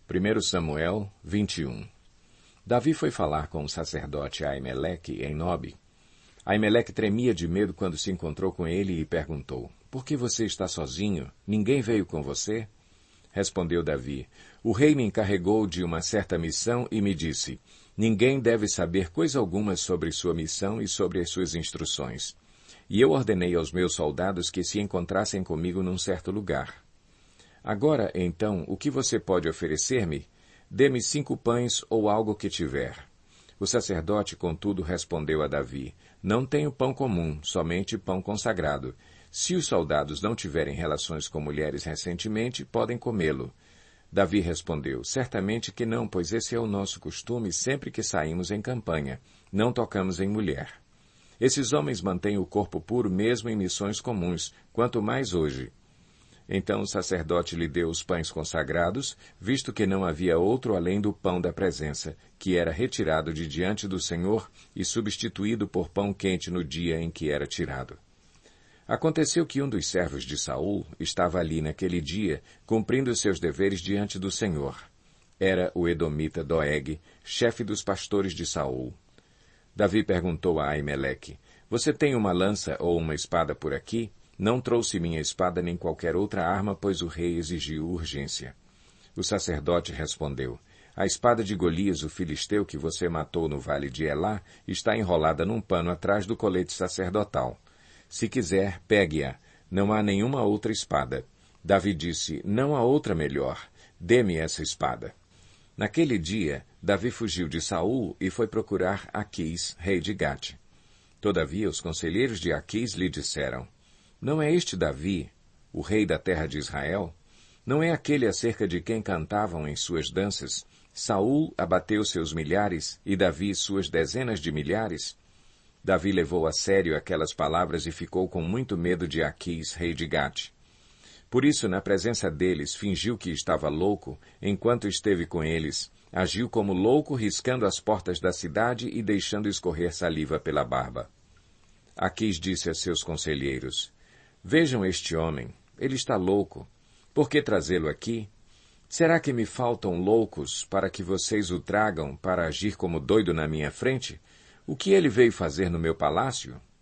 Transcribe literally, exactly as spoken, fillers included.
primeiro Samuel vinte e um. Davi foi falar com o sacerdote Aimeleque em Nobe. Aimeleque tremia de medo quando se encontrou com ele e perguntou: Por que você está sozinho? Ninguém veio com você? Respondeu Davi: O rei me encarregou de uma certa missão e me disse: Ninguém deve saber coisa alguma sobre sua missão e sobre as suas instruções. E eu ordenei aos meus soldados que se encontrassem comigo num certo lugar. Agora, então, o que você pode oferecer-me? Dê-me cinco pães ou algo que tiver. O sacerdote, contudo, respondeu a Davi: Não tenho pão comum, somente pão consagrado. Se os soldados não tiverem relações com mulheres recentemente, podem comê-lo. Davi respondeu: Certamente que não, pois esse é o nosso costume sempre que saímos em campanha. Não tocamos em mulher. Esses homens mantêm o corpo puro mesmo em missões comuns, quanto mais hoje. Então o sacerdote lhe deu os pães consagrados, visto que não havia outro além do pão da presença, que era retirado de diante do Senhor e substituído por pão quente no dia em que era tirado. Aconteceu que um dos servos de Saul estava ali naquele dia, cumprindo seus deveres diante do Senhor. Era o edomita Doeg, chefe dos pastores de Saul. Davi perguntou a Aimeleque: Você tem uma lança ou uma espada por aqui? Não trouxe minha espada nem qualquer outra arma, pois o rei exigiu urgência. O sacerdote respondeu: A espada de Golias, o filisteu que você matou no vale de Elá, está enrolada num pano atrás do colete sacerdotal. Se quiser, pegue-a. Não há nenhuma outra espada. Davi disse: Não há outra melhor. Dê-me essa espada. Naquele dia, Davi fugiu de Saul e foi procurar Aquis, rei de Gate. Todavia, os conselheiros de Aquis lhe disseram: Não é este Davi, o rei da terra de Israel? Não é aquele acerca de quem cantavam em suas danças: Saul abateu seus milhares e Davi suas dezenas de milhares? Davi levou a sério aquelas palavras e ficou com muito medo de Aquis, rei de Gate. Por isso, na presença deles, fingiu que estava louco, enquanto esteve com eles. Agiu como louco, riscando as portas da cidade e deixando escorrer saliva pela barba. Aquis disse a seus conselheiros: Vejam este homem, ele está louco. Por que trazê-lo aqui? Será que me faltam loucos para que vocês o tragam para agir como doido na minha frente? O que ele veio fazer no meu palácio?